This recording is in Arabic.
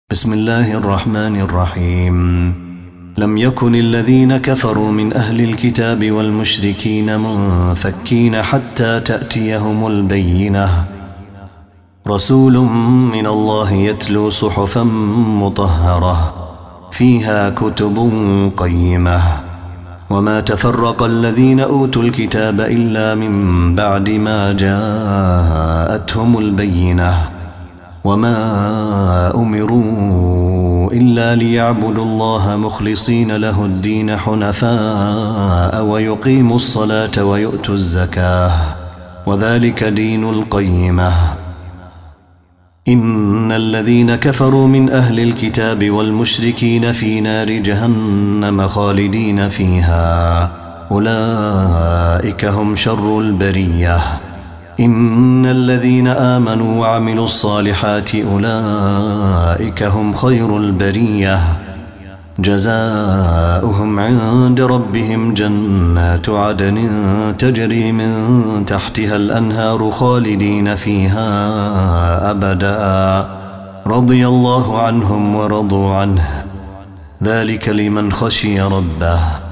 بسم الله الرحمن الرحيم. لم يكن الذين كفروا من أهل الكتاب والمشركين منفكين حتى تأتيهم البينة. رسول من الله يتلو صحفا مطهرة فيها كتب قيمة. وما تفرق الذين أوتوا الكتاب إلا من بعد ما جاءتهم البينة. وما أمروا إلا ليعبدوا الله مخلصين له الدين حنفاء ويقيموا الصلاة ويؤتوا الزكاة وذلك دين القيمة. إن الذين كفروا من أهل الكتاب والمشركين في نار جهنم خالدين فيها أولئك هم شر البرية. إن الذين آمنوا وعملوا الصالحات أولئك هم خير البرية. جزاؤهم عند ربهم جنات عدن تجري من تحتها الأنهار خالدين فيها أبدا رضي الله عنهم ورضوا عنه ذلك لمن خشي ربه.